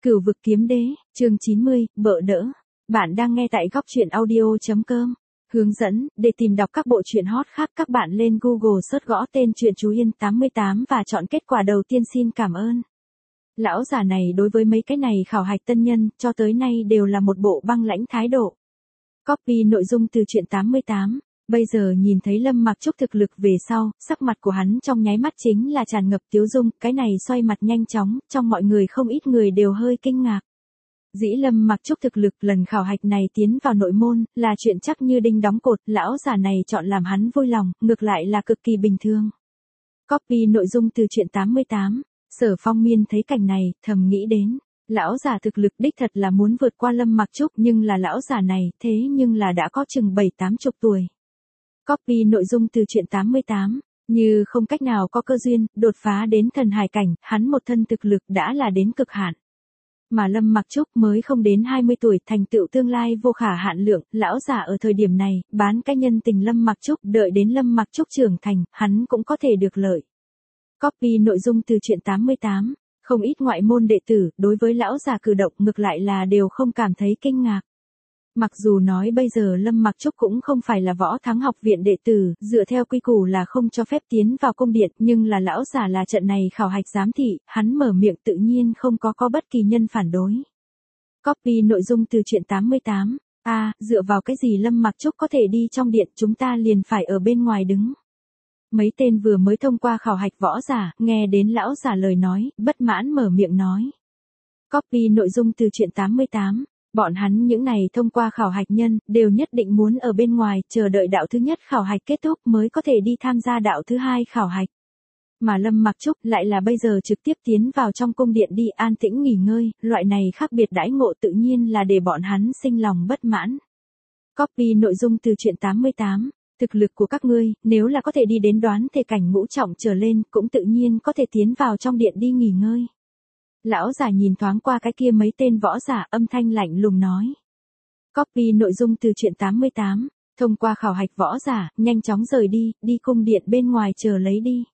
Cửu vực kiếm đế, chương 90, bợ đỡ. Bạn đang nghe tại góc truyện audio.com. Hướng dẫn, để tìm đọc các bộ truyện hot khác các bạn lên Google search gõ tên truyện Chú Yên 88 và chọn kết quả đầu tiên. Xin cảm ơn. Lão già này đối với mấy cái này khảo hạch tân nhân cho tới nay đều là một bộ băng lãnh thái độ. Copy nội dung từ truyện 88. Bây giờ nhìn thấy Lâm Mặc Trúc thực lực về sau, sắc mặt của hắn trong nháy mắt chính là tràn ngập tiếu dung, cái này xoay mặt nhanh chóng, trong mọi người không ít người đều hơi kinh ngạc. Dĩ Lâm Mặc Trúc thực lực lần khảo hạch này tiến vào nội môn, là chuyện chắc như đinh đóng cột, lão già này chọn làm hắn vui lòng, ngược lại là cực kỳ bình thường. Copy nội dung từ truyện 88. Sở Phong Miên thấy cảnh này, thầm nghĩ đến. Lão già thực lực đích thật là muốn vượt qua Lâm Mặc Trúc, nhưng là lão già này, thế nhưng là đã có chừng 7-80 tuổi. Copy nội dung từ truyện 88. Như không cách nào có cơ duyên, đột phá đến thần hải cảnh, hắn một thân thực lực đã là đến cực hạn. Mà Lâm Mặc Trúc mới không đến 20 tuổi thành tựu tương lai vô khả hạn lượng, lão già ở thời điểm này, bán cái nhân tình Lâm Mặc Trúc, đợi đến Lâm Mặc Trúc trưởng thành, hắn cũng có thể được lợi. Copy nội dung từ truyện 88. Không ít ngoại môn đệ tử, đối với lão già cử động ngược lại là đều không cảm thấy kinh ngạc. Mặc dù nói bây giờ Lâm Mặc Trúc cũng không phải là Võ Thắng học viện đệ tử, dựa theo quy củ là không cho phép tiến vào cung điện, nhưng là lão già là trận này khảo hạch giám thị, hắn mở miệng tự nhiên không có bất kỳ nhân phản đối. Copy nội dung từ truyện 88. Dựa vào cái gì Lâm Mặc Trúc có thể đi trong điện, chúng ta liền phải ở bên ngoài đứng. Mấy tên vừa mới thông qua khảo hạch võ giả, nghe đến lão già lời nói, bất mãn mở miệng nói. Copy nội dung từ truyện 88. Bọn hắn những này thông qua khảo hạch nhân, đều nhất định muốn ở bên ngoài, chờ đợi đạo thứ nhất khảo hạch kết thúc mới có thể đi tham gia đạo thứ hai khảo hạch. Mà Lâm Mặc Trúc lại là bây giờ trực tiếp tiến vào trong cung điện đi an tĩnh nghỉ ngơi, loại này khác biệt đãi ngộ tự nhiên là để bọn hắn sinh lòng bất mãn. Copy nội dung từ truyện 88. Thực lực của các ngươi, nếu là có thể đi đến đoán thể cảnh ngũ trọng trở lên, cũng tự nhiên có thể tiến vào trong điện đi nghỉ ngơi. Lão già nhìn thoáng qua cái kia mấy tên võ giả, âm thanh lạnh lùng nói. Copy nội dung từ truyện 88. Thông qua khảo hạch võ giả, nhanh chóng rời đi, đi cung điện bên ngoài chờ lấy đi.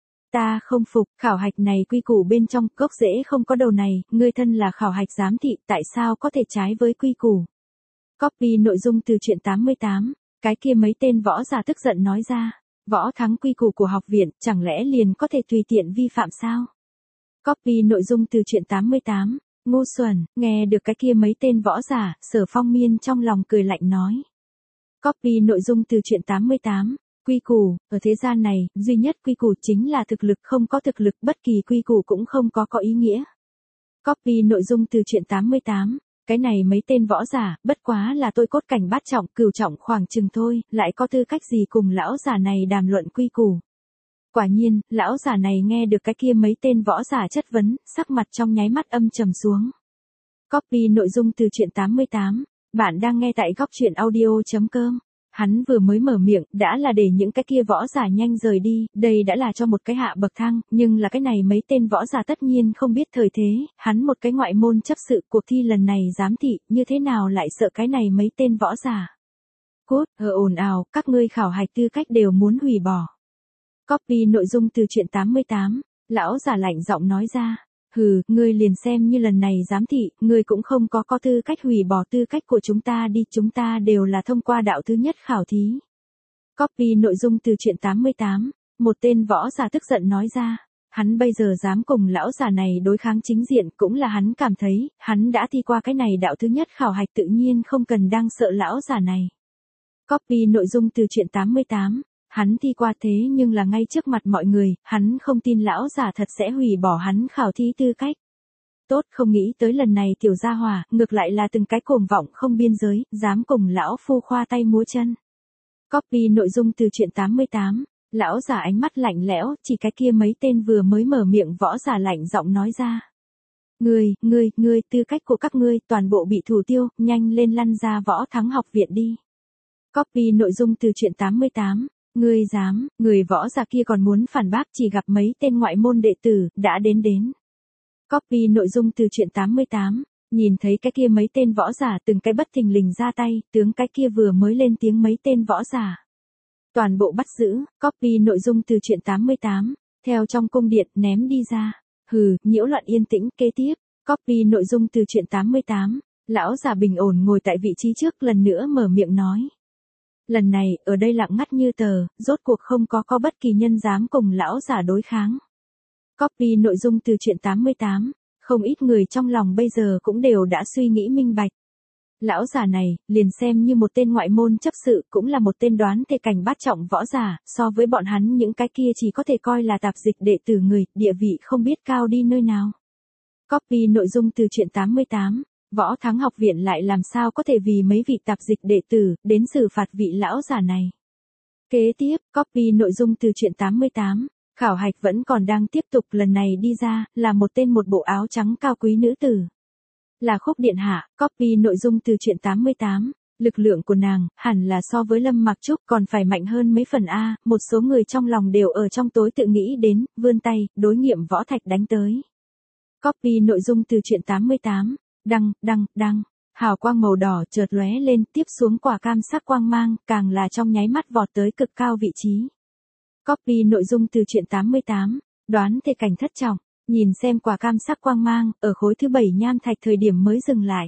Ta không phục, khảo hạch này quy củ bên trong, gốc rễ không có đầu này, ngươi thân là khảo hạch giám thị, tại sao có thể trái với quy củ. Copy nội dung từ truyện 88. Cái kia mấy tên võ giả tức giận nói ra. Võ Thắng quy củ của học viện, chẳng lẽ liền có thể tùy tiện vi phạm sao? Copy nội dung từ truyện 88. Ngu xuẩn, nghe được cái kia mấy tên võ giả, Sở Phong Miên trong lòng cười lạnh nói. Copy nội dung từ truyện 88. Quy củ, ở thế gian này, duy nhất quy củ chính là thực lực, không có thực lực bất kỳ quy củ cũng không có ý nghĩa. Copy nội dung từ truyện 88. Cái này mấy tên võ giả, bất quá là tôi cốt cảnh bát trọng, cửu trọng khoảng chừng thôi, lại có tư cách gì cùng lão già này đàm luận quy củ. Quả nhiên, lão già này nghe được cái kia mấy tên võ giả chất vấn, sắc mặt trong nháy mắt âm trầm xuống. Copy nội dung từ truyện 88. Bạn đang nghe tại góc truyện audio.com. Hắn vừa mới mở miệng, đã là để những cái kia võ giả nhanh rời đi, đây đã là cho một cái hạ bậc thang, nhưng là cái này mấy tên võ giả tất nhiên không biết thời thế, hắn một cái ngoại môn chấp sự, cuộc thi lần này giám thị, như thế nào lại sợ cái này mấy tên võ giả. Cút, ồn ào, các ngươi khảo hạch tư cách đều muốn hủy bỏ. Copy nội dung từ truyện 88. Lão già lạnh giọng nói ra. Hừ, ngươi liền xem như lần này giám thị, ngươi cũng không có tư cách hủy bỏ tư cách của chúng ta đi, chúng ta đều là thông qua đạo thứ nhất khảo thí. Copy nội dung từ truyện 88. Một tên võ giả tức giận nói ra. Hắn bây giờ dám cùng lão già này đối kháng chính diện, cũng là hắn cảm thấy, hắn đã thi qua cái này đạo thứ nhất khảo hạch tự nhiên không cần đang sợ lão già này. Copy nội dung từ truyện 88. Hắn thi qua thế nhưng là ngay trước mặt mọi người, hắn không tin lão già thật sẽ hủy bỏ hắn khảo thí tư cách. Tốt, không nghĩ tới lần này tiểu gia hỏa, ngược lại là từng cái cuồng vọng không biên giới, dám cùng lão phu khoa tay múa chân. Copy nội dung từ truyện 88. Lão già ánh mắt lạnh lẽo, chỉ cái kia mấy tên vừa mới mở miệng võ giả lạnh giọng nói ra. Ngươi, tư cách của các ngươi toàn bộ bị thủ tiêu, nhanh lên lăn ra Võ Thắng học viện đi. Copy nội dung từ truyện 88. Ngươi dám, người võ giả kia còn muốn phản bác, chỉ gặp mấy tên ngoại môn đệ tử, đã đến. Copy nội dung từ truyện 88. Nhìn thấy cái kia mấy tên võ giả từng cái bất thình lình ra tay, tướng cái kia vừa mới lên tiếng mấy tên võ giả. Toàn bộ bắt giữ, copy nội dung từ truyện 88. Theo trong cung điện ném đi ra. Hừ, nhiễu loạn yên tĩnh, kế tiếp. Copy nội dung từ truyện 88. Lão già bình ổn ngồi tại vị trí trước lần nữa mở miệng nói. Lần này, ở đây lặng ngắt như tờ, rốt cuộc không có bất kỳ nhân dám cùng lão già đối kháng. Copy nội dung từ truyện 88. Không ít người trong lòng bây giờ cũng đều đã suy nghĩ minh bạch. Lão già này, liền xem như một tên ngoại môn chấp sự cũng là một tên đoán thể cảnh bát trọng võ giả, so với bọn hắn những cái kia chỉ có thể coi là tạp dịch đệ tử người, địa vị không biết cao đi nơi nào. Copy nội dung từ truyện 88. Võ Thắng học viện lại làm sao có thể vì mấy vị tạp dịch đệ tử, đến xử phạt vị lão già này. Kế tiếp, copy nội dung từ truyện 88. Khảo hạch vẫn còn đang tiếp tục, lần này đi ra, là một tên một bộ áo trắng cao quý nữ tử. Là Khúc điện hạ. Copy nội dung từ truyện 88. Lực lượng của nàng, hẳn là so với Lâm Mặc Trúc còn phải mạnh hơn mấy phần A, một số người trong lòng đều ở trong tối tự nghĩ đến, vươn tay, đối nghiệm võ thạch đánh tới. Copy nội dung từ truyện 88. Đăng. Hào quang màu đỏ chợt lóe lên, tiếp xuống quả cam sắc quang mang, càng là trong nháy mắt vọt tới cực cao vị trí. Copy nội dung từ truyện 88. Đoán thể cảnh thất trọng, nhìn xem quả cam sắc quang mang, ở khối thứ 7 nham thạch thời điểm mới dừng lại.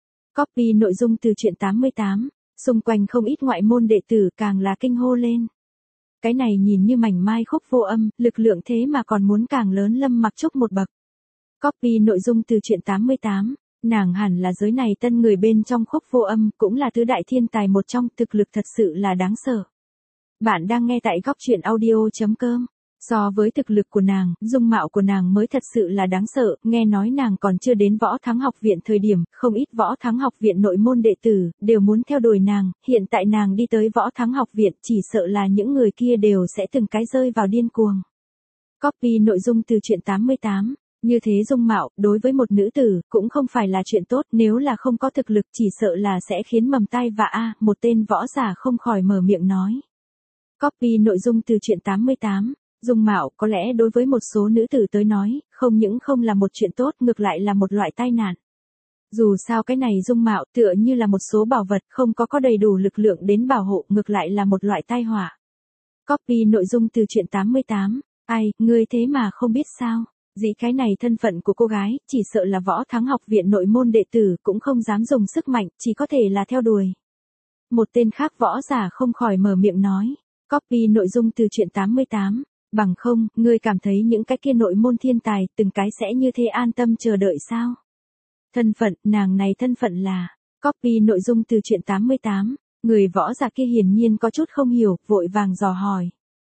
Copy nội dung từ truyện 88. Xung quanh không ít ngoại môn đệ tử càng là kinh hô lên. Cái này nhìn như mảnh mai Khúc Vô Âm, lực lượng thế mà còn muốn càng lớn Lâm Mặc Trúc một bậc. Copy nội dung từ truyện 88. Nàng hẳn là giới này tân người bên trong Khúc Vô Âm, cũng là tứ đại thiên tài một trong, thực lực thật sự là đáng sợ. Bạn đang nghe tại góc truyện audio.com. So với thực lực của nàng, dung mạo của nàng mới thật sự là đáng sợ, nghe nói nàng còn chưa đến Võ Thắng học viện thời điểm, không ít Võ Thắng học viện nội môn đệ tử, đều muốn theo đuổi nàng, hiện tại nàng đi tới Võ Thắng học viện, chỉ sợ là những người kia đều sẽ từng cái rơi vào điên cuồng. Copy nội dung từ truyện 88. Như thế dung mạo, đối với một nữ tử, cũng không phải là chuyện tốt, nếu là không có thực lực chỉ sợ là sẽ khiến mầm tai vạ a, một tên võ giả không khỏi mở miệng nói. Copy nội dung từ truyện 88. Dung mạo có lẽ đối với một số nữ tử tới nói, không những không là một chuyện tốt, ngược lại là một loại tai nạn. Dù sao cái này dung mạo tựa như là một số bảo vật không có đầy đủ lực lượng đến bảo hộ, ngược lại là một loại tai họa. Copy nội dung từ truyện 88. Ai, ngươi thế mà không biết sao? Dĩ cái này thân phận của cô gái, chỉ sợ là Võ Thắng học viện nội môn đệ tử cũng không dám dùng sức mạnh, chỉ có thể là theo đuổi. Một tên khác võ giả không khỏi mở miệng nói. Copy nội dung từ truyện 88. Bằng không, ngươi cảm thấy những cái kia nội môn thiên tài, từng cái sẽ như thế an tâm chờ đợi sao? Thân phận, nàng này thân phận là. Copy nội dung từ truyện 88. Người võ giả kia hiển nhiên có chút không hiểu, vội vàng dò hỏi.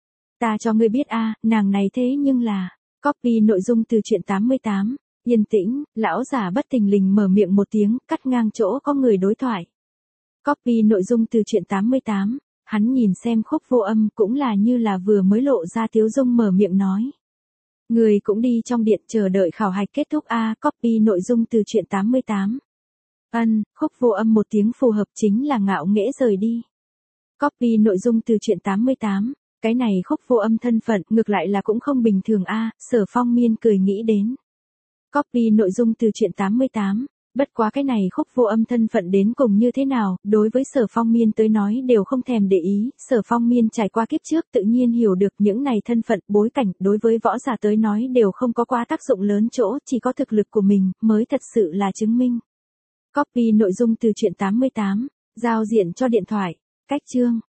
Ta cho ngươi biết a, nàng này thế nhưng là. Copy nội dung từ truyện 88. Yên tĩnh, lão giả bất thình lình mở miệng một tiếng, cắt ngang chỗ có người đối thoại. Copy nội dung từ truyện 88. Hắn nhìn xem Khúc Vô Âm cũng là như là vừa mới lộ ra tiếu dung mở miệng nói. Người cũng đi trong điện chờ đợi khảo hạch kết thúc a. Copy nội dung từ truyện 88. Khúc Vô Âm một tiếng phù hợp chính là ngạo nghễ rời đi. Copy nội dung từ truyện 88. Cái này Khúc Vô Âm thân phận ngược lại là cũng không bình thường a. Sở Phong Miên cười nghĩ đến. Copy nội dung từ truyện 88. Bất quá cái này Khúc Vô Âm thân phận đến cùng như thế nào, đối với Sở Phong Miên tới nói đều không thèm để ý, Sở Phong Miên trải qua kiếp trước tự nhiên hiểu được những này thân phận, bối cảnh, đối với võ giả tới nói đều không có quá tác dụng lớn chỗ, chỉ có thực lực của mình, mới thật sự là chứng minh. Copy nội dung từ truyện 88, giao diện cho điện thoại, cách chương.